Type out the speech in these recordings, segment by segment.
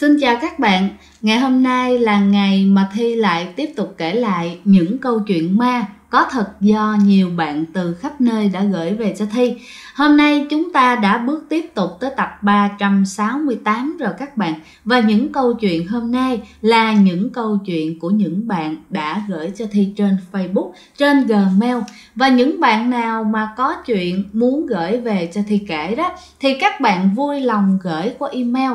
Xin chào các bạn, ngày hôm nay là ngày mà Thi lại tiếp tục kể lại những câu chuyện ma có thật do nhiều bạn từ khắp nơi đã gửi về cho Thi. Hôm nay chúng ta đã bước tiếp tục tới tập 368 rồi các bạn. Và những câu chuyện hôm nay là những câu chuyện của những bạn đã gửi cho Thi trên Facebook, trên Gmail. Và những bạn nào mà có chuyện muốn gửi về cho Thi kể đó thì các bạn vui lòng gửi qua email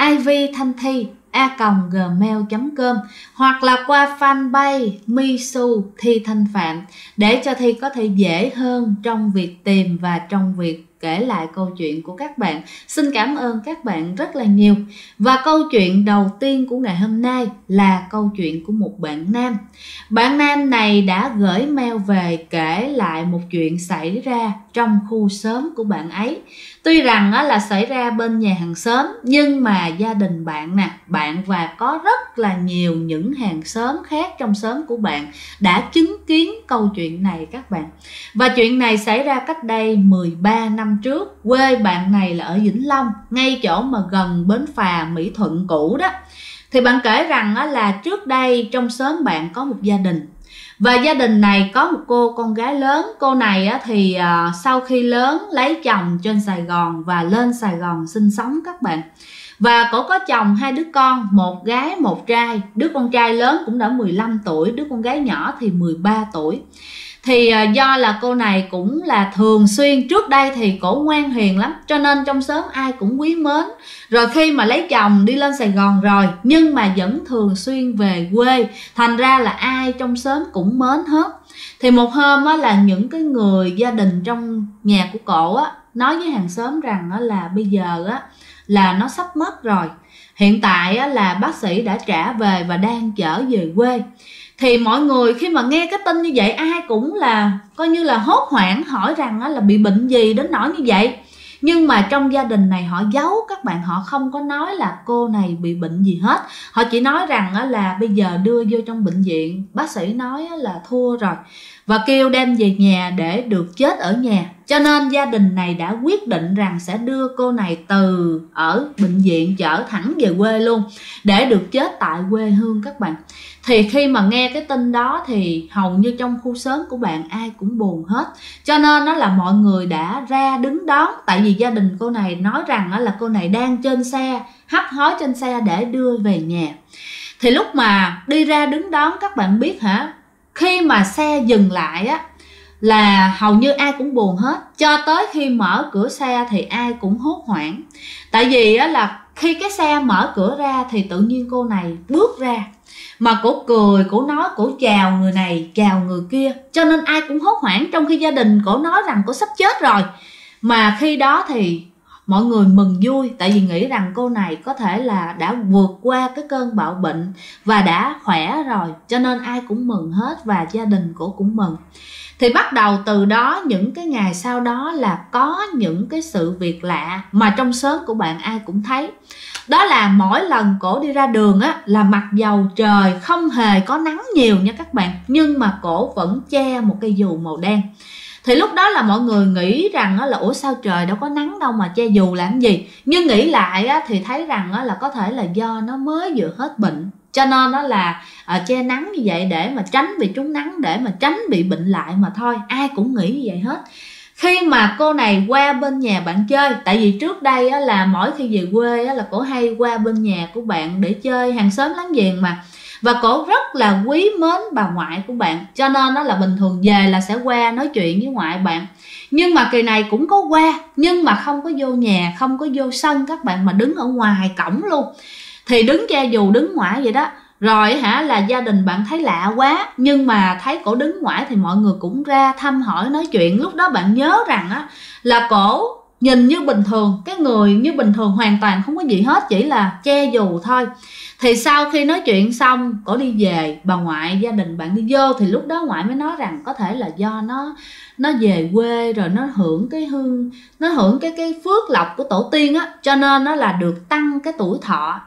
ivthanthi@gmail.com hoặc là qua fanpage Misu Thi Thanh Phạm để cho Thi có thể dễ hơn trong việc tìm và trong việc kể lại câu chuyện của các bạn. Xin cảm ơn các bạn rất là nhiều. Và câu chuyện đầu tiên của ngày hôm nay là câu chuyện của một bạn nam. Bạn nam này đã gửi mail về kể lại một chuyện xảy ra trong khu xóm của bạn ấy. Tuy rằng là xảy ra bên nhà hàng xóm, nhưng mà gia đình bạn bạn và có rất là nhiều những hàng xóm khác trong xóm của bạn đã chứng kiến câu chuyện này các bạn. Và chuyện này xảy ra cách đây 13 năm trước. Quê bạn này là ở Vĩnh Long, ngay chỗ mà gần bến phà Mỹ Thuận cũ đó. Thì bạn kể rằng là trước đây trong xóm bạn có một gia đình. Và gia đình này có một cô con gái lớn. Cô này thì sau khi lớn lấy chồng trên Sài Gòn và lên Sài Gòn sinh sống các bạn. Và cổ có chồng 2 đứa con, một gái một trai. Đứa con trai lớn cũng đã 15 tuổi, đứa con gái nhỏ thì 13 tuổi. Thì do là cô này cũng là thường xuyên, trước đây thì cổ ngoan hiền lắm, cho nên trong xóm ai cũng quý mến. Rồi khi mà lấy chồng đi lên Sài Gòn rồi, nhưng mà vẫn thường xuyên về quê, thành ra là ai trong xóm cũng mến hết. Thì một hôm là những cái người gia đình trong nhà của cổ nói với hàng xóm rằng là bây giờ là nó sắp mất rồi. Hiện tại là bác sĩ đã trả về và đang chở về quê. Thì mọi người khi mà nghe cái tin như vậy, ai cũng là coi như là hốt hoảng, hỏi rằng là bị bệnh gì đến nỗi như vậy. Nhưng mà trong gia đình này họ giấu các bạn, họ không có nói là cô này bị bệnh gì hết. Họ chỉ nói rằng là bây giờ đưa vô trong bệnh viện, bác sĩ nói là thua rồi và kêu đem về nhà để được chết ở nhà. Cho nên gia đình này đã quyết định rằng sẽ đưa cô này từ ở bệnh viện chở thẳng về quê luôn, để được chết tại quê hương các bạn. Thì khi mà nghe cái tin đó thì hầu như trong khu xóm của bạn ai cũng buồn hết. Cho nên là mọi người đã ra đứng đón. Tại vì gia đình cô này nói rằng là cô này đang trên xe, hấp hối trên xe để đưa về nhà. Thì lúc mà đi ra đứng đón các bạn biết khi mà xe dừng lại là hầu như ai cũng buồn hết. Cho tới khi mở cửa xe thì ai cũng hốt hoảng. Tại vì là khi cái xe mở cửa ra thì tự nhiên cô này bước ra, mà cổ cười, cổ nói, cổ chào người này, chào người kia. Cho nên ai cũng hốt hoảng, trong khi gia đình cổ nói rằng cổ sắp chết rồi. Mà khi đó thì mọi người mừng vui, tại vì nghĩ rằng cô này có thể là đã vượt qua cái cơn bạo bệnh và đã khỏe rồi. Cho nên ai cũng mừng hết và gia đình cổ cũng mừng. Thì bắt đầu từ đó, những cái ngày sau đó là có những cái sự việc lạ mà trong xóm của bạn ai cũng thấy. Đó là mỗi lần cổ đi ra đường là mặc dầu trời không hề có nắng nhiều nha các bạn, nhưng mà cổ vẫn che một cây dù màu đen. Thì lúc đó là mọi người nghĩ rằng là ủa sao trời đâu có nắng đâu mà che dù làm gì. Nhưng nghĩ lại thì thấy rằng là có thể là do nó mới vừa hết bệnh, cho nên nó là che nắng như vậy để mà tránh bị trúng nắng, để mà tránh bị bệnh lại mà thôi. Ai cũng nghĩ như vậy hết. Khi mà cô này qua bên nhà bạn chơi, tại vì trước đây là mỗi khi về quê là cổ hay qua bên nhà của bạn để chơi, hàng xóm láng giềng mà. Và cổ rất là quý mến bà ngoại của bạn, cho nên là bình thường về là sẽ qua nói chuyện với ngoại bạn. Nhưng mà kỳ này cũng có qua, nhưng mà không có vô nhà, không có vô sân các bạn, mà đứng ở ngoài cổng luôn. Thì đứng che dù, đứng ngoài vậy đó. Rồi là gia đình bạn thấy lạ quá, nhưng mà thấy cổ đứng ngoài thì mọi người cũng ra thăm hỏi nói chuyện. Lúc đó bạn nhớ rằng là cổ nhìn như bình thường, cái người như bình thường hoàn toàn không có gì hết, chỉ là che dù thôi. Thì sau khi nói chuyện xong, cổ đi về, bà ngoại gia đình bạn đi vô, thì lúc đó ngoại mới nói rằng có thể là do nó về quê rồi nó hưởng cái hương, nó hưởng cái phước lộc của tổ tiên cho nên nó là được tăng cái tuổi thọ.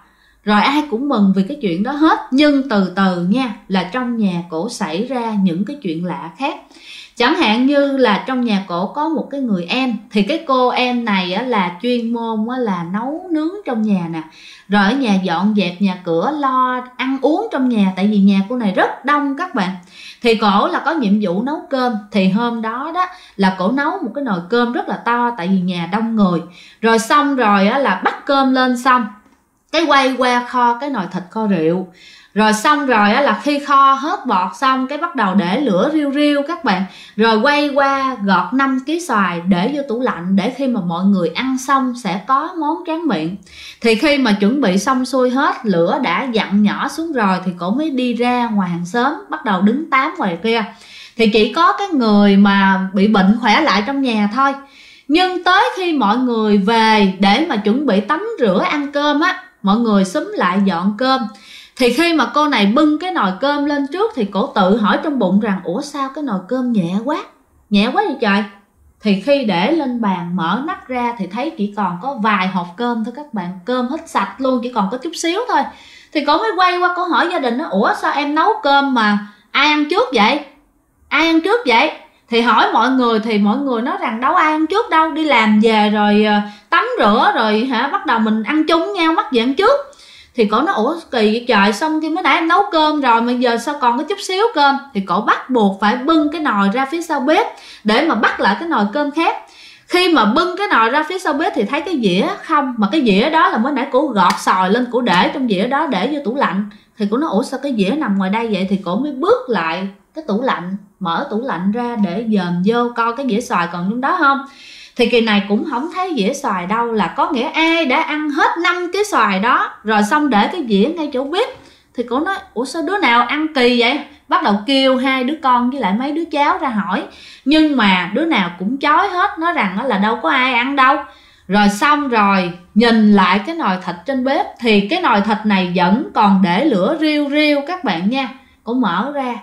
rồi ai cũng mừng vì cái chuyện đó hết. Nhưng từ từ nha, là trong nhà cổ xảy ra những cái chuyện lạ khác. Chẳng hạn như là trong nhà cổ có một cái người em, thì cái cô em này á, là chuyên môn á, là nấu nướng trong nhà nè, rồi ở nhà dọn dẹp nhà cửa, lo ăn uống trong nhà. Tại vì nhà cô này rất đông các bạn, thì cổ là có nhiệm vụ nấu cơm. Thì hôm đó đó là cổ nấu một cái nồi cơm rất là to, tại vì nhà đông người. Rồi xong rồi á, là bắt cơm lên xong, cái quay qua kho cái nồi thịt kho rượu. Rồi xong rồi á, là khi kho hết bọt xong, cái bắt đầu để lửa riu riu các bạn. Rồi quay qua gọt 5 kg xoài để vô tủ lạnh, để khi mà mọi người ăn xong sẽ có món tráng miệng. Thì khi mà chuẩn bị xong xuôi hết, lửa đã dặn nhỏ xuống rồi, thì cổ mới đi ra ngoài hàng xóm, bắt đầu đứng tám ngoài kia. Thì chỉ có cái người mà bị bệnh khỏe lại trong nhà thôi. Nhưng tới khi mọi người về để mà chuẩn bị tắm rửa ăn cơm á, mọi người xúm lại dọn cơm. Thì khi mà cô này bưng cái nồi cơm lên trước, thì cổ tự hỏi trong bụng rằng ủa sao cái nồi cơm nhẹ quá vậy trời. Thì khi để lên bàn mở nắp ra thì thấy chỉ còn có vài hộp cơm thôi các bạn. Cơm hết sạch luôn, chỉ còn có chút xíu thôi. Thì cổ mới quay qua cổ hỏi gia đình đó, ủa sao em nấu cơm mà ai ăn trước vậy? Ai ăn trước vậy? Thì hỏi mọi người, thì mọi người nói rằng đâu ai ăn trước đâu, đi làm về rồi tắm rửa rồi bắt đầu mình ăn chung nhau, mắc gì ăn trước. Thì cổ nói ủa kỳ vậy trời, xong khi mới nãy em nấu cơm rồi mà giờ sao còn có chút xíu cơm. Thì cổ bắt buộc phải bưng cái nồi ra phía sau bếp để mà bắt lại cái nồi cơm khác. Khi mà bưng cái nồi ra phía sau bếp thì thấy cái dĩa không, mà cái dĩa đó là mới nãy cổ gọt xoài lên, cổ để trong dĩa đó để vô tủ lạnh. Thì cổ nói ủa sao cái dĩa nằm ngoài đây vậy. Thì cổ mới bước lại cái tủ lạnh, mở tủ lạnh ra để dòm vô coi cái dĩa xoài còn trong đó không. Thì kỳ này cũng không thấy dĩa xoài đâu, là có nghĩa ai đã ăn hết 5 cái xoài đó rồi xong để cái dĩa ngay chỗ bếp. Thì cổ nói ủa sao đứa nào ăn kỳ vậy. Bắt đầu kêu 2 đứa con với lại mấy đứa cháu ra hỏi, nhưng mà đứa nào cũng chối hết, nói rằng là đâu có ai ăn đâu. Rồi xong rồi nhìn lại cái nồi thịt trên bếp, thì cái nồi thịt này vẫn còn để lửa riu riu các bạn nha. Cổ mở ra,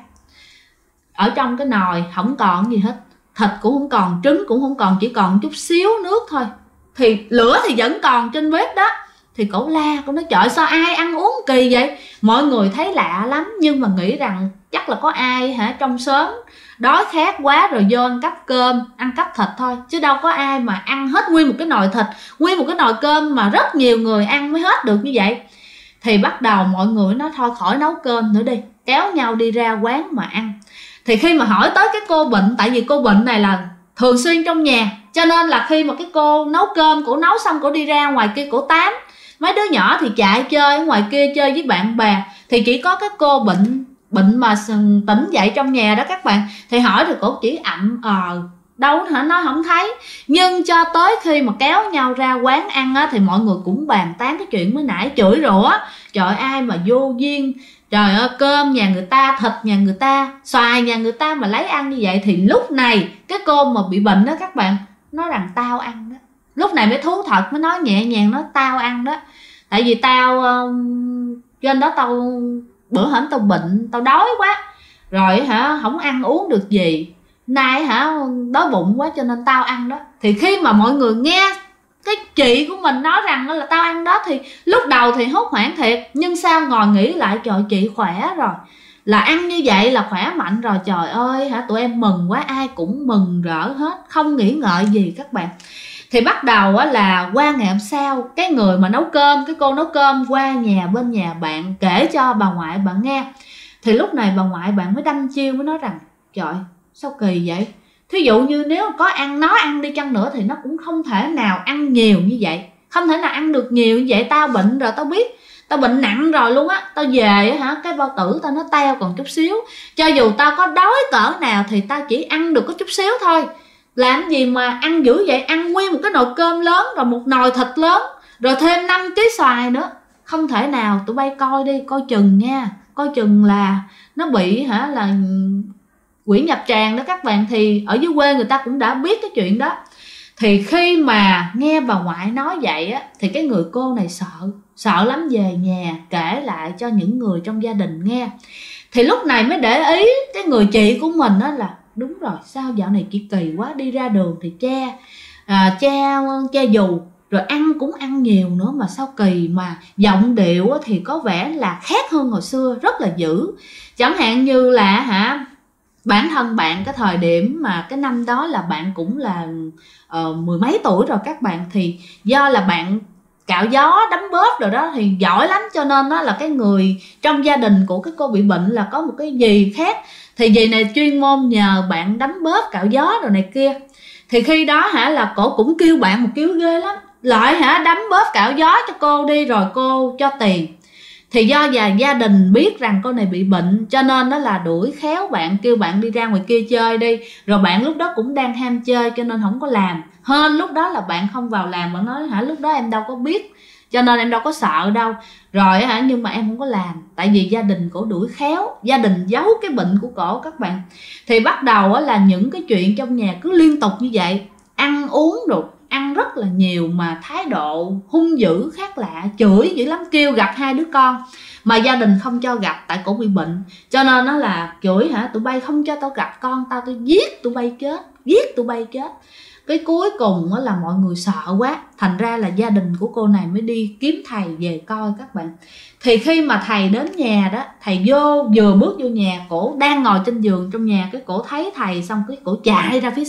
ở trong cái nồi không còn gì hết, thịt cũng không còn, trứng cũng không còn, chỉ còn chút xíu nước thôi. Thì lửa thì vẫn còn trên bếp đó. Thì cổ la, cổ nói trời sao ai ăn uống kỳ vậy. Mọi người thấy lạ lắm, nhưng mà nghĩ rằng chắc là có ai trong xóm đói khát quá rồi vô ăn cắp cơm, ăn cắp thịt thôi, chứ đâu có ai mà ăn hết nguyên một cái nồi thịt, nguyên một cái nồi cơm mà rất nhiều người ăn mới hết được như vậy. Thì bắt đầu mọi người nói thôi khỏi nấu cơm nữa đi, kéo nhau đi ra quán mà ăn. Thì khi mà hỏi tới cái cô bệnh, tại vì cô bệnh này là thường xuyên trong nhà, cho nên là khi mà cái cô nấu cơm, cổ nấu xong cổ đi ra ngoài kia cổ tám. Mấy đứa nhỏ thì chạy chơi ở ngoài kia chơi với bạn bè. Thì chỉ có cái cô bệnh mà tỉnh dậy trong nhà đó các bạn. Thì hỏi thì cổ chỉ ậm đâu nó không thấy. Nhưng cho tới khi mà kéo nhau ra quán ăn á, thì mọi người cũng bàn tán cái chuyện mới nãy, chửi rủa trời ai mà vô duyên, trời ơi cơm nhà người ta, thịt nhà người ta, xoài nhà người ta mà lấy ăn như vậy. Thì lúc này cái cô mà bị bệnh đó các bạn nói rằng tao ăn đó. Lúc này mới thú thật, mới nói nhẹ nhàng, nói tao ăn đó. Tại vì tao trên đó tao bữa hổm tao bệnh, tao đói quá rồi không ăn uống được gì, nay đói bụng quá cho nên tao ăn đó. Thì khi mà mọi người nghe cái chị của mình nói rằng là tao ăn đó, thì lúc đầu thì hốt hoảng thiệt, nhưng sao ngồi nghĩ lại trời chị khỏe rồi, là ăn như vậy là khỏe mạnh rồi, trời ơi tụi em mừng quá, ai cũng mừng rỡ hết, không nghĩ ngợi gì các bạn. Thì bắt đầu là qua ngày hôm sau, cái người mà nấu cơm, cái cô nấu cơm qua bên nhà bạn kể cho bà ngoại bạn nghe. Thì lúc này bà ngoại bạn mới đâm chiêu, mới nói rằng trời sao kỳ vậy. Thí dụ như nếu có ăn, nó ăn đi chăng nữa thì nó cũng không thể nào ăn nhiều như vậy, không thể nào ăn được nhiều như vậy. Tao bệnh rồi, tao biết tao bệnh nặng rồi luôn á, tao về cái bao tử tao nó teo còn chút xíu, cho dù tao có đói cỡ nào thì tao chỉ ăn được có chút xíu thôi. Làm gì mà ăn dữ vậy, ăn nguyên một cái nồi cơm lớn, rồi một nồi thịt lớn, rồi thêm 5 kg xoài nữa. Không thể nào, tụi bay coi đi, coi chừng nha, coi chừng là nó bị là quỷ nhập tràng đó các bạn. Thì ở dưới quê người ta cũng đã biết cái chuyện đó. Thì khi mà nghe bà ngoại nói vậy á, thì cái người cô này sợ lắm, về nhà kể lại cho những người trong gia đình nghe. Thì lúc này mới để ý cái người chị của mình á là đúng rồi, sao dạo này chị kỳ quá, đi ra đường thì che dù, rồi ăn cũng ăn nhiều nữa, mà sao kỳ mà giọng điệu thì có vẻ là khác hơn hồi xưa, rất là dữ. Chẳng hạn như là bản thân bạn cái thời điểm mà cái năm đó là bạn cũng là mười mấy tuổi rồi các bạn, thì do là bạn cạo gió đấm bóp rồi đó thì giỏi lắm, cho nên đó là cái người trong gia đình của cái cô bị bệnh là có một cái dì khác, thì dì này chuyên môn nhờ bạn đấm bóp cạo gió rồi này kia. Thì khi đó là cổ cũng kêu bạn một kiểu ghê lắm, lại đấm bóp cạo gió cho cô đi rồi cô cho tiền. Thì do gia đình biết rằng cô này bị bệnh, cho nên đó là đuổi khéo bạn, kêu bạn đi ra ngoài kia chơi đi. Rồi bạn lúc đó cũng đang ham chơi cho nên không có làm. Hơn lúc đó là bạn không vào làm, bạn nói lúc đó em đâu có biết, cho nên em đâu có sợ đâu. Rồi nhưng mà em không có làm, tại vì gia đình cổ đuổi khéo, gia đình giấu cái bệnh của cổ các bạn. Thì bắt đầu là những cái chuyện trong nhà cứ liên tục như vậy, ăn uống rồi ăn rất là nhiều, mà thái độ hung dữ khác lạ, chửi dữ lắm, kêu gặp hai đứa con mà gia đình không cho gặp tại cổ bị bệnh, cho nên nó là chửi tụi bay không cho tao gặp con tao, tao giết tụi bay chết, giết tụi bay chết. Cái cuối cùng là mọi người sợ quá, thành ra là gia đình của cô này mới đi kiếm thầy về coi các bạn. Thì khi mà thầy đến nhà đó, thầy vừa bước vô nhà, cổ đang ngồi trên giường trong nhà, cái cổ thấy thầy xong cái cổ chạy ra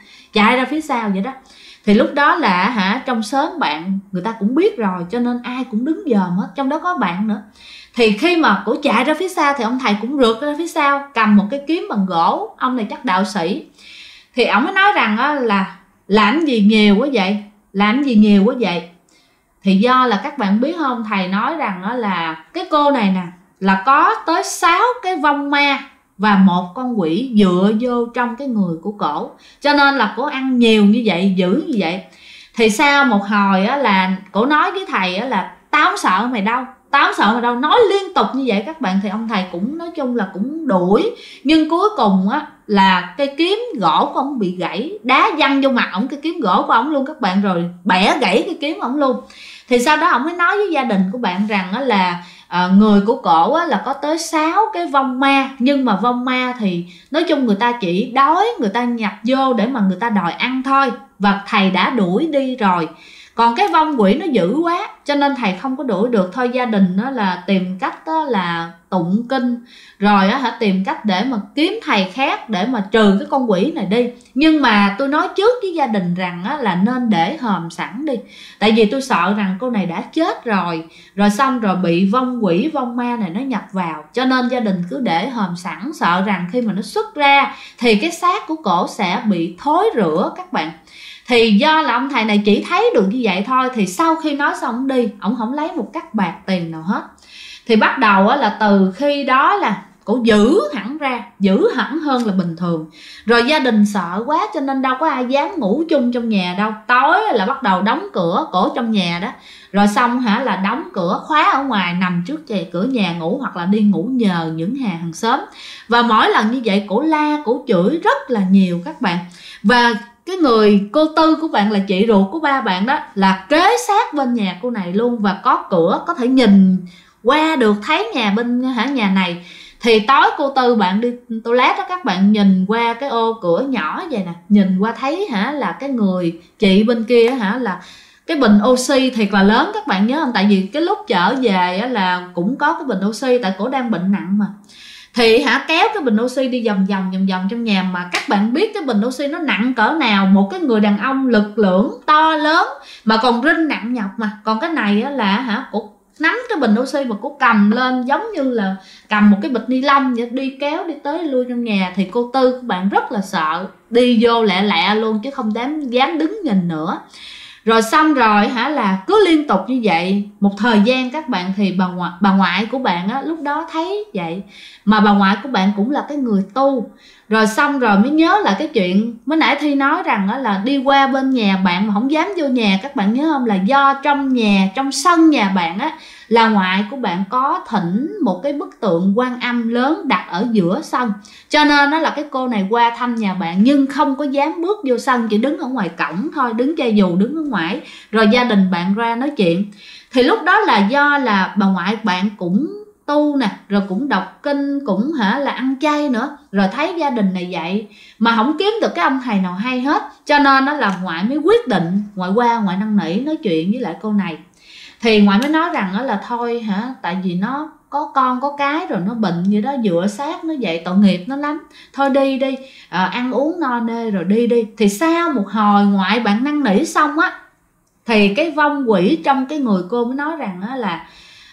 phía sau vậy đó. Thì lúc đó là trong xóm bạn người ta cũng biết rồi, cho nên ai cũng đứng dòm hết, trong đó có bạn nữa. Thì khi mà cổ chạy ra phía sau thì ông thầy cũng rượt ra phía sau, cầm một cái kiếm bằng gỗ, ông này chắc đạo sĩ. Thì ông mới nói rằng là làm gì nhiều quá vậy, làm gì nhiều quá vậy. Thì do là các bạn biết không, thầy nói rằng là cái cô này nè là có tới 6 cái vong ma và một con quỷ dựa vô trong cái người của cổ, cho nên là cổ ăn nhiều như vậy, dữ như vậy. Thì sau một hồi là cổ nói với thầy là tao không sợ mày đâu, nói liên tục như vậy các bạn. Thì ông thầy cũng nói chung là cũng đuổi, nhưng cuối cùng là cây kiếm gỗ của ông bị gãy, đá văng vô mặt ổng cái kiếm gỗ của ổng luôn các bạn, rồi bẻ gãy cái kiếm ổng luôn. Thì sau đó ổng mới nói với gia đình của bạn rằng là người của cổ là có tới 6 cái vong ma, nhưng mà vong ma thì nói chung người ta chỉ đói, người ta nhập vô để mà người ta đòi ăn thôi, và thầy đã đuổi đi rồi. Còn cái vong quỷ nó dữ quá cho nên thầy không có đuổi được. Thôi gia đình là tìm cách là tụng kinh, rồi tìm cách để mà kiếm thầy khác để mà trừ cái con quỷ này đi. Nhưng mà tôi nói trước với gia đình rằng là nên để hòm sẵn đi, tại vì tôi sợ rằng cô này đã chết rồi xong rồi bị vong quỷ vong ma này nó nhập vào, cho nên gia đình cứ để hòm sẵn, sợ rằng khi mà nó xuất ra thì cái xác của cổ sẽ bị thối rữa các bạn. Thì do là ông thầy này chỉ thấy được như vậy thôi, thì sau khi nói xong ông đi, ông không lấy một cắc bạc tiền nào hết. Thì bắt đầu là từ khi đó là cổ dữ hẳn hơn là bình thường. Rồi gia đình sợ quá cho nên đâu có ai dám ngủ chung trong nhà đâu. Tối là bắt đầu đóng cửa cổ trong nhà đó, rồi xong là đóng cửa khóa ở ngoài, nằm trước cửa nhà ngủ, hoặc là đi ngủ nhờ những hàng xóm. Và mỗi lần như vậy cổ la cổ chửi rất là nhiều các bạn. Và cái người cô Tư của bạn là chị ruột của ba bạn đó là kế sát bên nhà cô này luôn, và có cửa có thể nhìn qua được, thấy nhà bên nhà này. Thì tối cô Tư bạn đi toilet đó các bạn, nhìn qua cái ô cửa nhỏ vậy nè, nhìn qua thấy là cái người chị bên kia là cái bình oxy thiệt là lớn các bạn nhớ không? Tại vì cái lúc trở về là cũng có cái bình oxy, tại cổ đang bệnh nặng mà. Thì kéo cái bình oxy đi vòng vòng trong nhà, mà các bạn biết cái bình oxy nó nặng cỡ nào, một cái người đàn ông lực lưỡng to lớn mà còn rinh nặng nhọc mà. Còn cái này là cổ nắm cái bình oxy mà cổ cầm lên giống như là cầm một cái bịch ni lông vậy, đi kéo đi tới lui trong nhà. Thì cô Tư của bạn rất là sợ, đi vô lẹ luôn chứ không dám đứng nhìn nữa. Rồi xong rồi là cứ liên tục như vậy một thời gian các bạn. Thì bà ngoại của bạn lúc đó thấy vậy, mà bà ngoại của bạn cũng là cái người tu. Rồi xong rồi mới nhớ lại cái chuyện mới nãy Thi nói rằng là đi qua bên nhà bạn mà không dám vô nhà, các bạn nhớ không? Là do trong sân nhà bạn là ngoại của bạn có thỉnh một cái bức tượng Quan Âm lớn đặt ở giữa sân, cho nên là cái cô này qua thăm nhà bạn nhưng không có dám bước vô sân, chỉ đứng ở ngoài cổng thôi, đứng che dù, đứng ở ngoài. Rồi gia đình bạn ra nói chuyện. Thì lúc đó là do là bà ngoại bạn cũng tu nè, rồi cũng đọc kinh, cũng là ăn chay nữa, rồi thấy gia đình này vậy mà không kiếm được cái ông thầy nào hay hết, cho nên đó là ngoại mới quyết định ngoại qua ngoại năn nỉ nói chuyện với lại cô này. Thì ngoại mới nói rằng đó là thôi tại vì nó có con có cái rồi, nó bệnh vậy đó, dựa sát nó vậy tội nghiệp nó lắm, thôi đi đi, ăn uống no nê rồi đi đi. Thì sau một hồi ngoại bạn năn nỉ xong á, thì cái vong quỷ trong cái người cô mới nói rằng đó là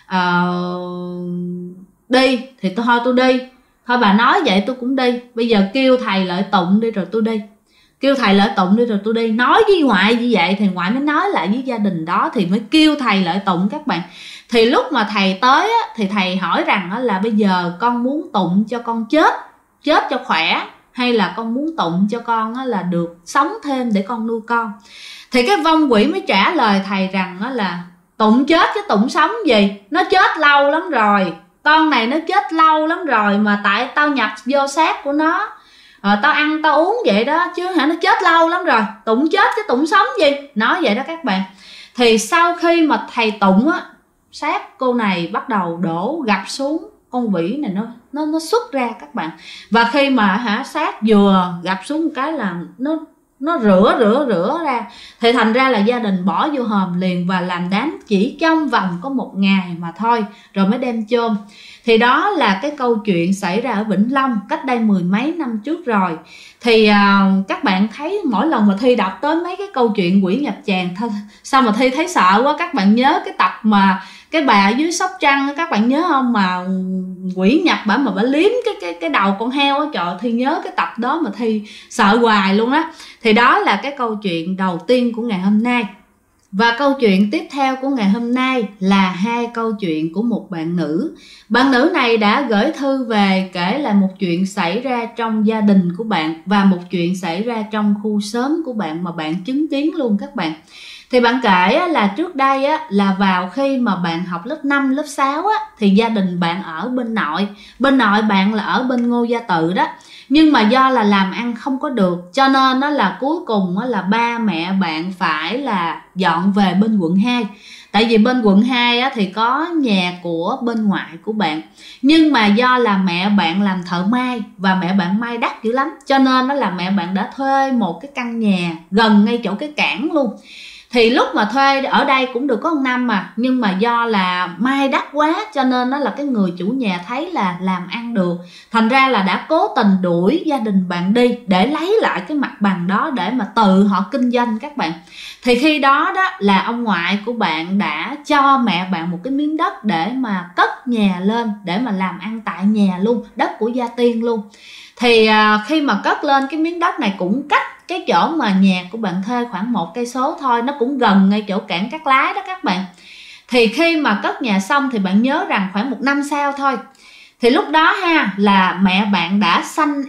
đi thì thôi tôi đi, thôi bà nói vậy tôi cũng đi, bây giờ kêu thầy Lợi Tụng đi rồi tôi đi, kêu thầy Lợi Tụng đi rồi tôi đi. Nói với ngoại như vậy thì ngoại mới nói lại với gia đình đó, thì mới kêu thầy Lợi Tụng các bạn. Thì lúc mà thầy tới á, thì thầy hỏi rằng là bây giờ con muốn tụng cho con chết cho khỏe, hay là con muốn tụng cho con là được sống thêm để con nuôi con. Thì cái vong quỷ mới trả lời thầy rằng là tụng chết chứ tụng sống gì, nó chết lâu lắm rồi, con này nó chết lâu lắm rồi, mà tại tao nhập vô xác của nó, tao ăn tao uống vậy đó chứ nó chết lâu lắm rồi, tụng chết chứ tụng sống gì, nói vậy đó các bạn. Thì sau khi mà thầy tụng á, xác cô này bắt đầu đổ gập xuống, con quỷ này nó xuất ra các bạn. Và khi mà xác vừa gập xuống một cái là nó rửa ra, thì thành ra là gia đình bỏ vô hòm liền và làm đám chỉ trong vòng có 1 ngày mà thôi, rồi mới đem chôn. Thì đó là cái câu chuyện xảy ra ở Vĩnh Long cách đây 10 mấy năm trước rồi. Thì các bạn thấy mỗi lần mà Thi đọc tới mấy cái câu chuyện quỷ nhập tràng sao mà Thi thấy sợ quá. Các bạn nhớ cái tập mà cái bà ở dưới Sóc Trăng, các bạn nhớ không, mà quỷ nhập bả mà bả liếm cái đầu con heo á, trời, Thi nhớ cái tập đó mà Thi sợ hoài luôn á. Thì đó là cái câu chuyện đầu tiên của ngày hôm nay. Và câu chuyện tiếp theo của ngày hôm nay là 2 câu chuyện của một bạn nữ. Bạn nữ này đã gửi thư về kể lại một chuyện xảy ra trong gia đình của bạn và một chuyện xảy ra trong khu xóm của bạn mà bạn chứng kiến luôn các bạn. Thì bạn kể là trước đây là vào khi mà bạn học lớp 5, lớp 6 thì gia đình bạn ở bên nội. Bên nội bạn là ở bên Ngô Gia Tự đó. Nhưng mà do là làm ăn không có được, cho nên là cuối cùng là ba mẹ bạn phải là dọn về bên quận 2. Tại vì bên quận 2 thì có nhà của bên ngoại của bạn. Nhưng mà do là mẹ bạn làm thợ may và mẹ bạn may đắt dữ lắm, cho nên là mẹ bạn đã thuê một cái căn nhà gần ngay chỗ cái cảng luôn. Thì lúc mà thuê ở đây cũng được có 1 năm mà, nhưng mà do là may đắt quá cho nên là cái người chủ nhà thấy là làm ăn được, thành ra là đã cố tình đuổi gia đình bạn đi để lấy lại cái mặt bằng đó để mà tự họ kinh doanh các bạn. Thì khi đó là ông ngoại của bạn đã cho mẹ bạn một cái miếng đất để mà cất nhà lên, để mà làm ăn tại nhà luôn, đất của gia tiên luôn. Thì khi mà cất lên cái miếng đất này cũng cách cái chỗ mà nhà của bạn thuê khoảng 1 cây số thôi, nó cũng gần ngay chỗ cảng Cát Lái đó các bạn. Thì khi mà cất nhà xong thì bạn nhớ rằng khoảng 1 năm sau thôi, thì lúc đó là mẹ bạn đã sanh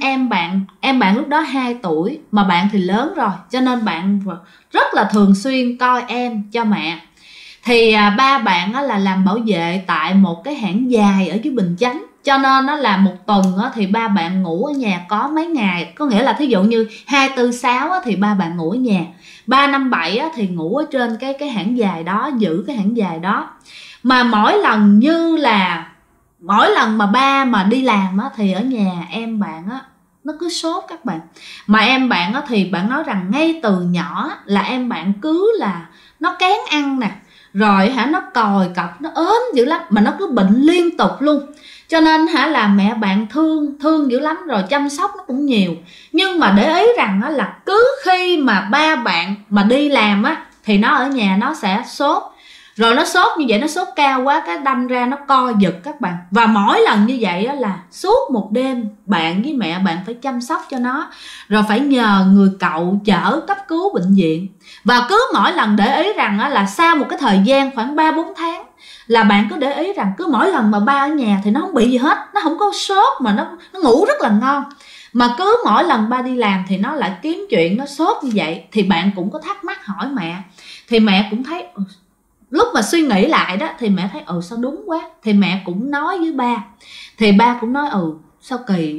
em bạn lúc đó 2 tuổi, mà bạn thì lớn rồi, cho nên bạn rất là thường xuyên coi em cho mẹ. Thì ba bạn là làm bảo vệ tại một cái hãng dài ở dưới Bình Chánh, cho nên nó là 1 tuần thì ba bạn ngủ ở nhà có mấy ngày, có nghĩa là thí dụ như 2, 4, 6 thì ba bạn ngủ ở nhà, 3, 5, 7 thì ngủ ở trên cái hãng dài đó, giữ cái hãng dài đó. Mà mỗi lần mà ba mà đi làm thì ở nhà em bạn nó cứ sốt các bạn. Mà em bạn thì bạn nói rằng ngay từ nhỏ là em bạn cứ là nó kén ăn nè, rồi nó còi cọc, nó ốm dữ lắm, mà nó cứ bệnh liên tục luôn. Cho nên là mẹ bạn thương dữ lắm, rồi chăm sóc nó cũng nhiều. Nhưng mà để ý rằng là cứ khi mà ba bạn mà đi làm thì nó ở nhà nó sẽ sốt. Rồi nó sốt như vậy, nó sốt cao quá cái đâm ra nó co giật các bạn. Và mỗi lần như vậy là suốt một đêm bạn với mẹ bạn phải chăm sóc cho nó, rồi phải nhờ người cậu chở cấp cứu bệnh viện. Và cứ mỗi lần để ý rằng là sau một cái thời gian khoảng 3, 4 tháng là bạn cứ để ý rằng cứ mỗi lần mà ba ở nhà thì nó không bị gì hết, nó không có sốt, mà nó ngủ rất là ngon. Mà cứ mỗi lần ba đi làm thì nó lại kiếm chuyện nó sốt như vậy. Thì bạn cũng có thắc mắc hỏi mẹ, thì mẹ cũng thấy lúc mà suy nghĩ lại đó thì mẹ thấy sao đúng quá. Thì mẹ cũng nói với ba, thì ba cũng nói sao kỳ quá,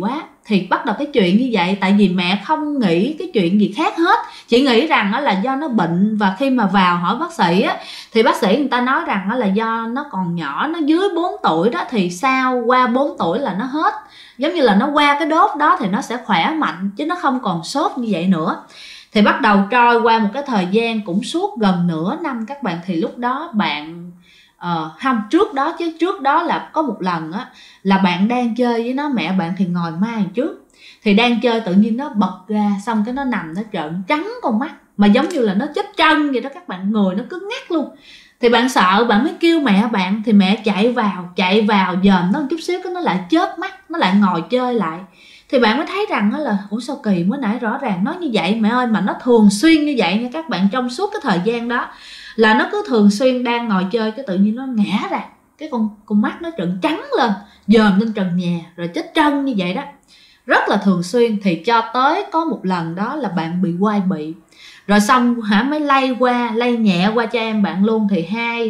thì bắt đầu cái chuyện như vậy. Tại vì mẹ không nghĩ cái chuyện gì khác hết, chỉ nghĩ rằng là do nó bệnh. Và khi mà vào hỏi bác sĩ á, thì bác sĩ người ta nói rằng là do nó còn nhỏ, nó dưới 4 tuổi đó, thì sau qua 4 tuổi là nó hết, giống như là nó qua cái đốt đó thì nó sẽ khỏe mạnh, chứ nó không còn sốt như vậy nữa. Thì bắt đầu trôi qua một cái thời gian cũng suốt gần nửa năm các bạn. Thì lúc đó bạn không, trước đó là có một lần á, là bạn đang chơi với nó, mẹ bạn thì ngồi mai trước, thì đang chơi tự nhiên nó bật ra, xong cái nó nằm nó trợn trắng con mắt, mà giống như là nó chết chân vậy đó các bạn, người nó cứng ngắc luôn. Thì bạn sợ, bạn mới kêu mẹ bạn, thì mẹ chạy vào dòm nó một chút xíu, cái nó lại chớp mắt, nó lại ngồi chơi lại. Thì bạn mới thấy rằng là ủa sao kỳ, mới nãy rõ ràng nói như vậy mẹ ơi, mà nó thường xuyên như vậy nha các bạn. Trong suốt cái thời gian đó là nó cứ thường xuyên đang ngồi chơi, cái tự nhiên nó ngã ra, cái con mắt nó trợn trắng lên, dòm lên trần nhà rồi chết chân như vậy đó, rất là thường xuyên. Thì cho tới có một lần đó là bạn bị quai bị, rồi xong mới lay nhẹ qua cho em bạn luôn. Thì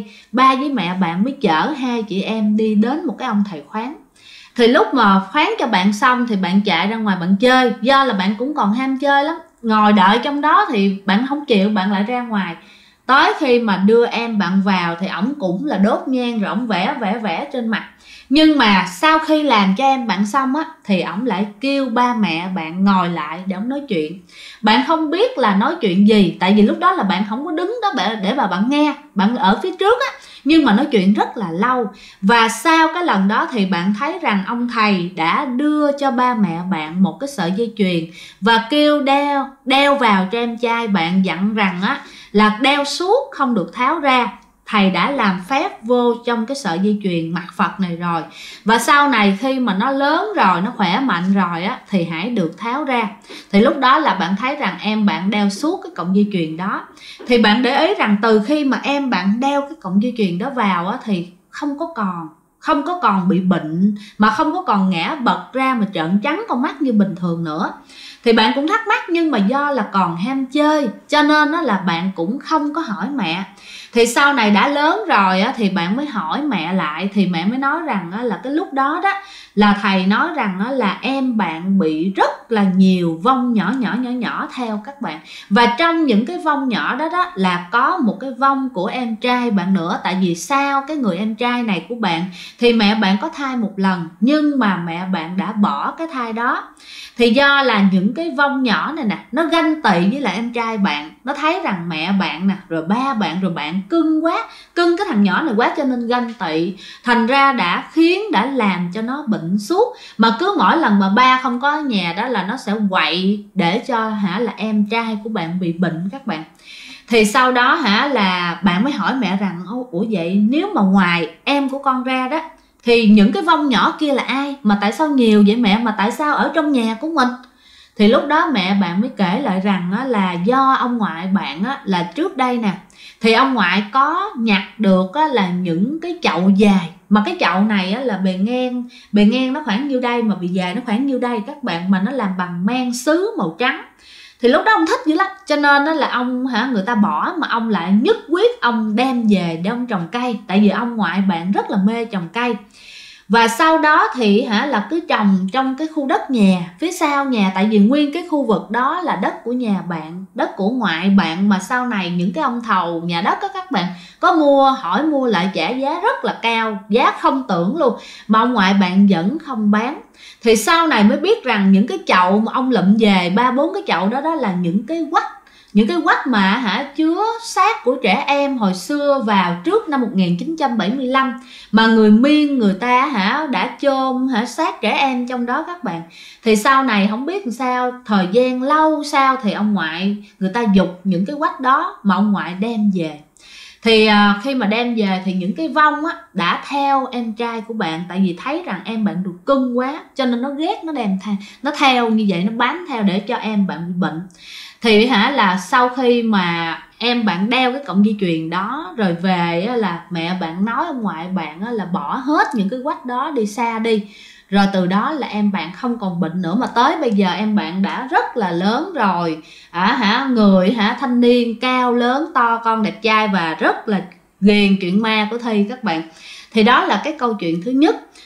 ba với mẹ bạn mới chở hai chị em đi đến một cái ông thầy khoáng. Thì lúc mà khoáng cho bạn xong thì bạn chạy ra ngoài bạn chơi, do là bạn cũng còn ham chơi lắm, ngồi đợi trong đó thì bạn không chịu, bạn lại ra ngoài. Tới khi mà đưa em bạn vào thì ổng cũng là đốt nhang, rồi ổng vẽ trên mặt. Nhưng mà sau khi làm cho em bạn xong á, thì ổng lại kêu ba mẹ bạn ngồi lại để ổng nói chuyện. Bạn không biết là nói chuyện gì, tại vì lúc đó là bạn không có đứng đó để mà bạn nghe, bạn ở phía trước á, nhưng mà nói chuyện rất là lâu. Và sau cái lần đó thì bạn thấy rằng ông thầy đã đưa cho ba mẹ bạn một cái sợi dây chuyền và kêu đeo vào cho em trai bạn, dặn rằng á là đeo suốt không được tháo ra. Thầy đã làm phép vô trong cái sợi dây chuyền mặt Phật này rồi, và sau này khi mà nó lớn rồi, nó khỏe mạnh rồi á, thì hãy được tháo ra. Thì lúc đó là bạn thấy rằng em bạn đeo suốt cái cọng dây chuyền đó. Thì bạn để ý rằng từ khi mà em bạn đeo cái cọng dây chuyền đó vào á, thì không có còn bị bệnh, mà không có còn ngã bật ra mà trợn trắng con mắt như bình thường nữa. Thì bạn cũng thắc mắc, nhưng mà do là còn ham chơi cho nên là bạn cũng không có hỏi mẹ. Thì sau này đã lớn rồi á, thì bạn mới hỏi mẹ lại, thì mẹ mới nói rằng á, là cái lúc đó đó là thầy nói rằng á, là em bạn bị rất là nhiều vong nhỏ theo các bạn. Và trong những cái vong nhỏ đó đó là có một cái vong của em trai bạn nữa. Tại vì sao cái người em trai này của bạn thì mẹ bạn có thai một lần, nhưng mà mẹ bạn đã bỏ cái thai đó. Thì do là những cái vong nhỏ này nè, nó ganh tị với lại em trai bạn, nó thấy rằng mẹ bạn nè, rồi ba bạn, rồi bạn cưng quá, cưng cái thằng nhỏ này quá, cho nên ganh tị. Thành ra đã làm cho nó bệnh suốt. Mà cứ mỗi lần mà ba không có ở nhà đó là nó sẽ quậy để cho là em trai của bạn bị bệnh các bạn. Thì sau đó là bạn mới hỏi mẹ rằng ủa vậy nếu mà ngoài em của con ra đó thì những cái vong nhỏ kia là ai, mà tại sao nhiều vậy mẹ, mà tại sao ở trong nhà của mình? Thì lúc đó mẹ bạn mới kể lại rằng là do ông ngoại bạn là trước đây nè, thì ông ngoại có nhặt được là những cái chậu dài, mà cái chậu này là bề ngang nó khoảng nhiêu đây, mà bề dài nó khoảng nhiêu đây các bạn, mà nó làm bằng men sứ màu trắng. Thì lúc đó ông thích dữ lắm, cho nên là ông người ta bỏ, mà ông lại nhất quyết ông đem về để ông trồng cây. Tại vì ông ngoại bạn rất là mê trồng cây. Và sau đó thì là cứ trồng trong cái khu đất nhà, phía sau nhà. Tại vì nguyên cái khu vực đó là đất của nhà bạn, đất của ngoại bạn, mà sau này những cái ông thầu nhà đất đó các bạn có hỏi mua lại trả giá rất là cao, giá không tưởng luôn, mà ông ngoại bạn vẫn không bán. Thì sau này mới biết rằng những cái chậu mà ông lụm về 3-4 cái chậu đó là những cái quách mà chứa xác của trẻ em hồi xưa vào trước năm 1975, mà người Miên người ta đã chôn xác trẻ em trong đó các bạn. Thì sau này không biết làm sao, thời gian lâu sau thì ông ngoại người ta giục những cái quách đó mà ông ngoại đem về. Thì khi mà đem về thì những cái vong đã theo em trai của bạn, tại vì thấy rằng em bạn được cưng quá cho nên nó ghét, nó theo như vậy, nó bám theo để cho em bạn bị bệnh. Thì là sau khi mà em bạn đeo cái cọng dây chuyền đó rồi về là mẹ bạn nói ông ngoại bạn là bỏ hết những cái quách đó đi xa đi. Rồi từ đó là em bạn không còn bệnh nữa, mà tới bây giờ em bạn đã rất là lớn rồi, người thanh niên cao lớn to con đẹp trai và rất là ghiền chuyện ma của Thi các bạn. Thì đó là cái câu chuyện thứ nhất.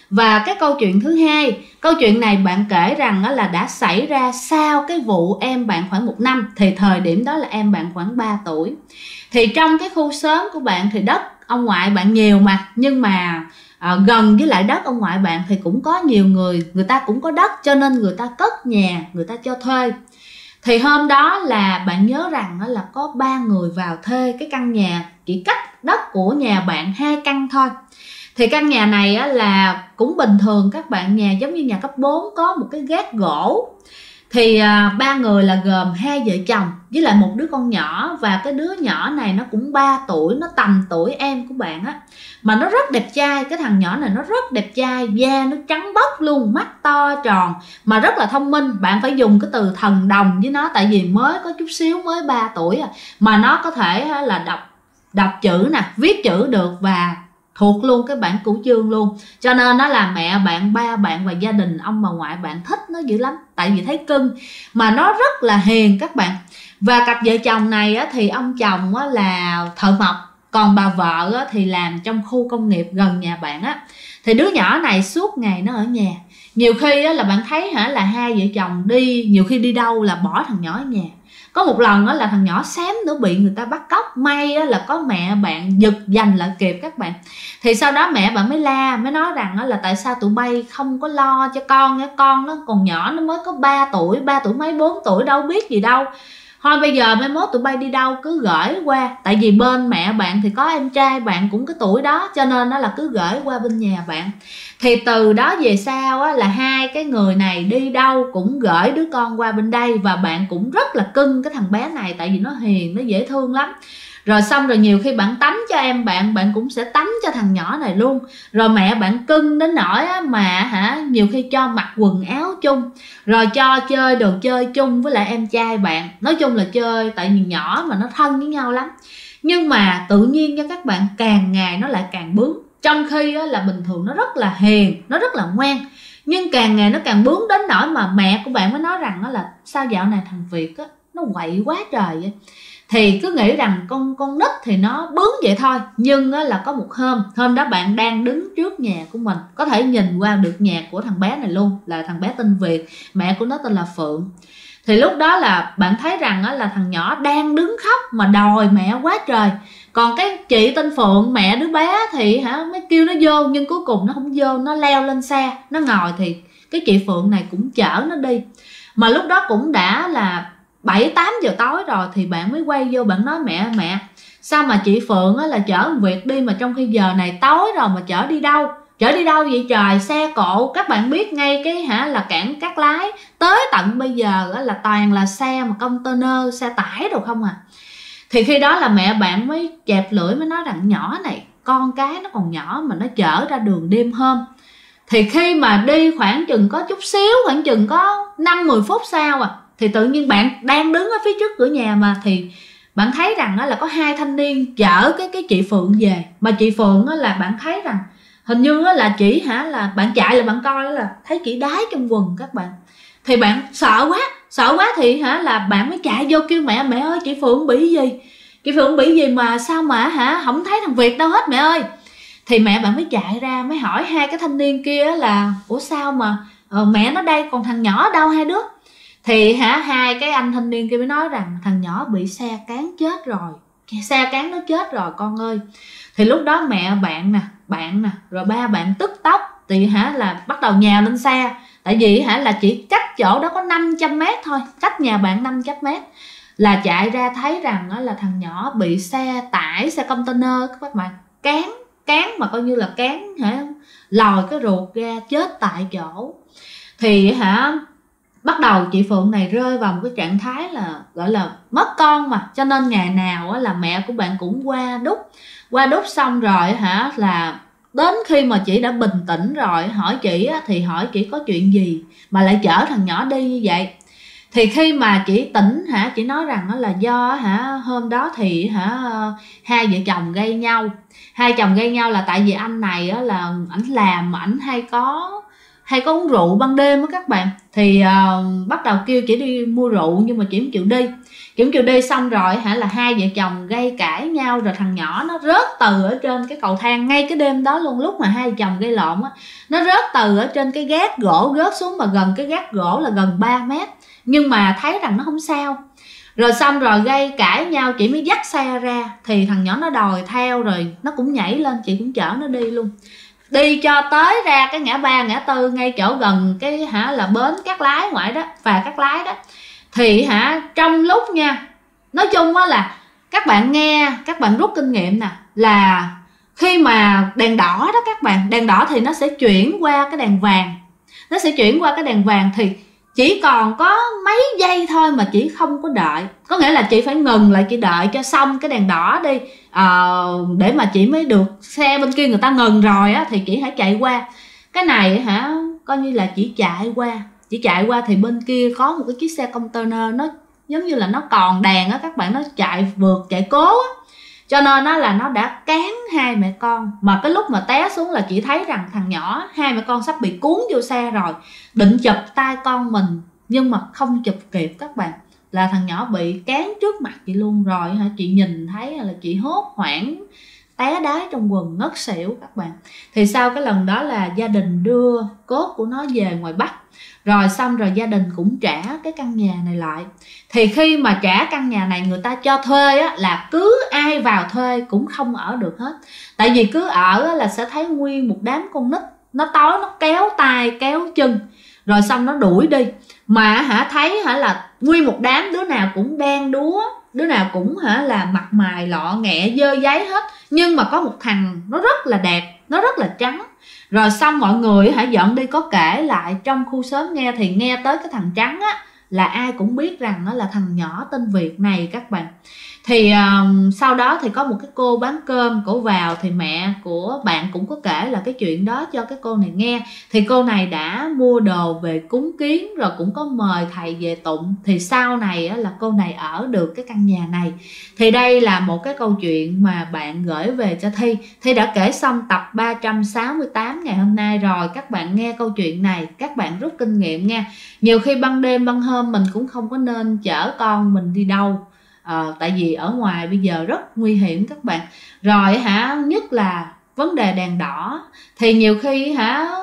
Và cái câu chuyện thứ hai, câu chuyện này bạn kể rằng là đã xảy ra sau cái vụ em bạn khoảng 1 năm, thì thời điểm đó là em bạn khoảng 3 tuổi. Thì trong cái khu xóm của bạn thì đất ông ngoại bạn nhiều mà, nhưng mà gần với lại đất ông ngoại bạn thì cũng có nhiều người ta cũng có đất, cho nên người ta cất nhà, người ta cho thuê. Thì hôm đó là bạn nhớ rằng là có 3 người vào thuê cái căn nhà chỉ cách đất của nhà bạn 2 căn thôi. Thì căn nhà này là cũng bình thường các bạn, nhà giống như nhà cấp 4 có một cái gác gỗ. Thì 3 người là gồm 2 vợ chồng với lại một đứa con nhỏ, và cái đứa nhỏ này nó cũng 3 tuổi, nó tầm tuổi em của bạn á, mà nó rất đẹp trai. Cái thằng nhỏ này nó rất đẹp trai, da nó trắng bóc luôn, mắt to tròn, mà rất là thông minh. Bạn phải dùng cái từ thần đồng với nó, tại vì mới có chút xíu, mới 3 tuổi mà nó có thể là đọc chữ nè, viết chữ được, và thuộc luôn cái bản cửu chương luôn. Cho nên nó là mẹ bạn, ba bạn và gia đình ông bà ngoại bạn thích nó dữ lắm, tại vì thấy cưng, mà nó rất là hiền các bạn. Và cặp vợ chồng này thì ông chồng là thợ mộc, còn bà vợ thì làm trong khu công nghiệp gần nhà bạn á. Thì đứa nhỏ này suốt ngày nó ở nhà, nhiều khi là bạn thấy là 2 vợ chồng đi, nhiều khi đi đâu là bỏ thằng nhỏ ở nhà. Có một lần là thằng nhỏ xém nữa bị người ta bắt cóc, may là có mẹ bạn giật giành lại kịp các bạn. Thì sau đó mẹ bạn mới mới nói rằng là tại sao tụi bay không có lo cho con nó còn nhỏ, nó mới có 3 tuổi mấy, 4 tuổi đâu biết gì đâu. Thôi bây giờ mai mốt tụi bay đi đâu cứ gửi qua, tại vì bên mẹ bạn thì có em trai bạn cũng cái tuổi đó, cho nên nó là cứ gửi qua bên nhà bạn. Thì từ đó về sau là 2 cái người này đi đâu cũng gửi đứa con qua bên đây, và bạn cũng rất là cưng cái thằng bé này, tại vì nó hiền, nó dễ thương lắm. Rồi xong rồi nhiều khi bạn tắm cho em bạn, bạn cũng sẽ tắm cho thằng nhỏ này luôn. Rồi mẹ bạn cưng đến nỗi mà nhiều khi cho mặc quần áo chung, rồi cho chơi đồ chơi chung với lại em trai bạn. Nói chung là chơi, tại vì nhỏ mà nó thân với nhau lắm. Nhưng mà tự nhiên cho các bạn, càng ngày nó lại càng bướng. Trong khi là bình thường nó rất là hiền, nó rất là ngoan, nhưng càng ngày nó càng bướng đến nỗi mà mẹ của bạn mới nói rằng là sao dạo này thằng Việt nó quậy quá trời vậy. Thì cứ nghĩ rằng con nít thì nó bướng vậy thôi. Nhưng là có một hôm đó bạn đang đứng trước nhà của mình, có thể nhìn qua được nhà của thằng bé này luôn, là thằng bé tên Việt, mẹ của nó tên là Phượng. Thì lúc đó là bạn thấy rằng là thằng nhỏ đang đứng khóc mà đòi mẹ quá trời. Còn cái chị tên Phượng, mẹ đứa bé thì mới kêu nó vô, nhưng cuối cùng nó không vô, nó leo lên xe nó ngồi. Thì cái chị Phượng này cũng chở nó đi, mà lúc đó cũng đã là 7-8 giờ tối rồi. Thì bạn mới quay vô, bạn nói mẹ sao mà chị Phượng là chở thằng Việt đi, mà trong khi giờ này tối rồi mà chở đi đâu vậy trời. Xe cộ các bạn biết ngay cái là cảng Cát Lái, tới tận bây giờ là toàn là xe mà container, xe tải đồ không à. Thì khi đó là mẹ bạn mới chẹp lưỡi, mới nói rằng nhỏ này, con cái nó còn nhỏ mà nó chở ra đường đêm hôm. Thì khi mà đi khoảng chừng có chút xíu, khoảng chừng có 5-10 phút sau thì tự nhiên bạn đang đứng ở phía trước cửa nhà mà, thì bạn thấy rằng là có 2 thanh niên chở cái chị Phượng về. Mà chị Phượng là bạn thấy rằng hình như là chị là bạn chạy là bạn coi là thấy chị đái trong quần các bạn. Thì bạn sợ quá thì là bạn mới chạy vô kêu mẹ ơi chị Phượng bị gì, chị Phượng bị gì mà sao mà không thấy thằng Việt đâu hết mẹ ơi. Thì mẹ bạn mới chạy ra, mới hỏi 2 cái thanh niên kia là ủa sao mà mẹ nó đây còn thằng nhỏ đâu 2 đứa. Thì 2 cái anh thanh niên kia mới nói rằng thằng nhỏ bị xe cán chết rồi, xe cán nó chết rồi con ơi. Thì lúc đó mẹ bạn nè rồi ba bạn tức tốc, thì là bắt đầu nhào lên xe. Tại vì là chỉ cách chỗ đó có 500 mét thôi, cách nhà bạn 500 mét, là chạy ra thấy rằng là thằng nhỏ bị xe tải, xe container các bạn cán mà coi như là cán lòi cái ruột ra, chết tại chỗ. Thì bắt đầu chị Phượng này rơi vào một cái trạng thái là gọi là mất con mà, cho nên ngày nào là mẹ của bạn cũng qua đúc xong rồi là đến khi mà chị đã bình tĩnh rồi hỏi chị thì hỏi chị có chuyện gì mà lại chở thằng nhỏ đi như vậy. Thì khi mà chị tỉnh chị nói rằng là do hôm đó thì 2 vợ chồng gây nhau. 2 chồng gây nhau là tại vì anh này là ảnh làm mà ảnh hay hay có uống rượu ban đêm á các bạn, thì bắt đầu kêu chị đi mua rượu nhưng mà chị không chịu đi. Chị không chịu đi xong rồi là hai vợ chồng gây cãi nhau, rồi thằng nhỏ nó rớt từ ở trên cái cầu thang ngay cái đêm đó luôn. Lúc mà hai vợ chồng gây lộn á, nó rớt từ ở trên cái gác gỗ rớt xuống, mà gần cái gác gỗ là gần 3 mét, nhưng mà thấy rằng nó không sao. Rồi xong rồi gây cãi nhau, chị mới dắt xe ra, thì thằng nhỏ nó đòi theo, rồi nó cũng nhảy lên, chị cũng chở nó đi luôn. Đi cho tới ra cái ngã ba ngã tư ngay chỗ gần cái là bến Cát Lái ngoại đó, phà Cát Lái đó. Thì trong lúc nha, nói chung á là các bạn nghe, các bạn rút kinh nghiệm nè, là khi mà đèn đỏ đó các bạn, đèn đỏ thì nó sẽ chuyển qua cái đèn vàng. Nó sẽ chuyển qua cái đèn vàng thì chỉ còn có mấy giây thôi mà chị không có đợi. Có nghĩa là chị phải ngừng lại, chị đợi cho xong cái đèn đỏ đi, để mà chị mới được, xe bên kia người ta ngừng rồi á thì chị hãy chạy qua. Cái này coi như là chị chạy qua thì bên kia có một cái chiếc xe container, nó giống như là nó còn đèn á các bạn, nó chạy vượt chạy cố á, cho nên nó đã cán hai mẹ con. Mà cái lúc mà té xuống là chị thấy rằng thằng nhỏ, hai mẹ con sắp bị cuốn vô xe rồi, định chụp tay con mình nhưng mà không chụp kịp các bạn, là thằng nhỏ bị cán trước mặt chị luôn rồi. Chị nhìn thấy là chị hốt hoảng té đái trong quần ngất xỉu các bạn. Thì sau cái lần đó là gia đình đưa cốt của nó về ngoài Bắc, rồi xong rồi gia đình cũng trả cái căn nhà này lại. Thì khi mà trả căn nhà này, người ta cho thuê á, là cứ ai vào thuê cũng không ở được hết. Tại vì cứ ở á, là sẽ thấy nguyên một đám con nít, nó tối nó kéo tay kéo chân, rồi xong nó đuổi đi. Mà thấy là nguyên một đám, đứa nào cũng đen đúa, đứa nào cũng là mặt mày lọ nghẹ dơ giấy hết, nhưng mà có một thằng nó rất là đẹp, nó rất là trắng. Rồi xong mọi người dọn đi có kể lại trong khu xóm nghe, thì nghe tới cái thằng trắng á là ai cũng biết rằng nó là thằng nhỏ tên Việt này các bạn. Thì sau đó thì có một cái cô bán cơm, cổ vào thì mẹ của bạn cũng có kể là cái chuyện đó cho cái cô này nghe. Thì cô này đã mua đồ về cúng kiến, rồi cũng có mời thầy về tụng. Thì sau này là cô này ở được cái căn nhà này. Thì đây là một cái câu chuyện mà bạn gửi về cho Thi. Thi đã kể xong tập 368 ngày hôm nay rồi. Các bạn nghe câu chuyện này, các bạn rút kinh nghiệm nha. Nhiều khi ban đêm ban hôm mình cũng không có nên chở con mình đi đâu, tại vì ở ngoài bây giờ rất nguy hiểm các bạn. Rồi nhất là vấn đề đèn đỏ, thì nhiều khi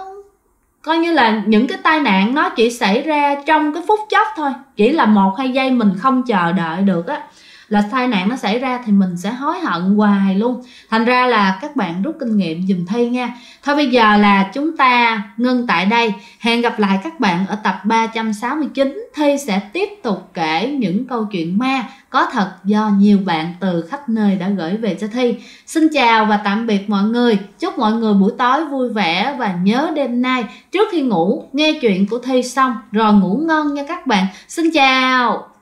coi như là những cái tai nạn nó chỉ xảy ra trong cái phút chốc thôi, chỉ là 1-2 giây mình không chờ đợi được á, là tai nạn nó xảy ra thì mình sẽ hối hận hoài luôn. Thành ra là các bạn rút kinh nghiệm giùm Thi nha. Thôi bây giờ là chúng ta ngưng tại đây. Hẹn gặp lại các bạn ở tập 369. Thi sẽ tiếp tục kể những câu chuyện ma có thật do nhiều bạn từ khắp nơi đã gửi về cho Thi. Xin chào và tạm biệt mọi người. Chúc mọi người buổi tối vui vẻ, và nhớ đêm nay trước khi ngủ nghe chuyện của Thi xong rồi ngủ ngon nha các bạn. Xin chào.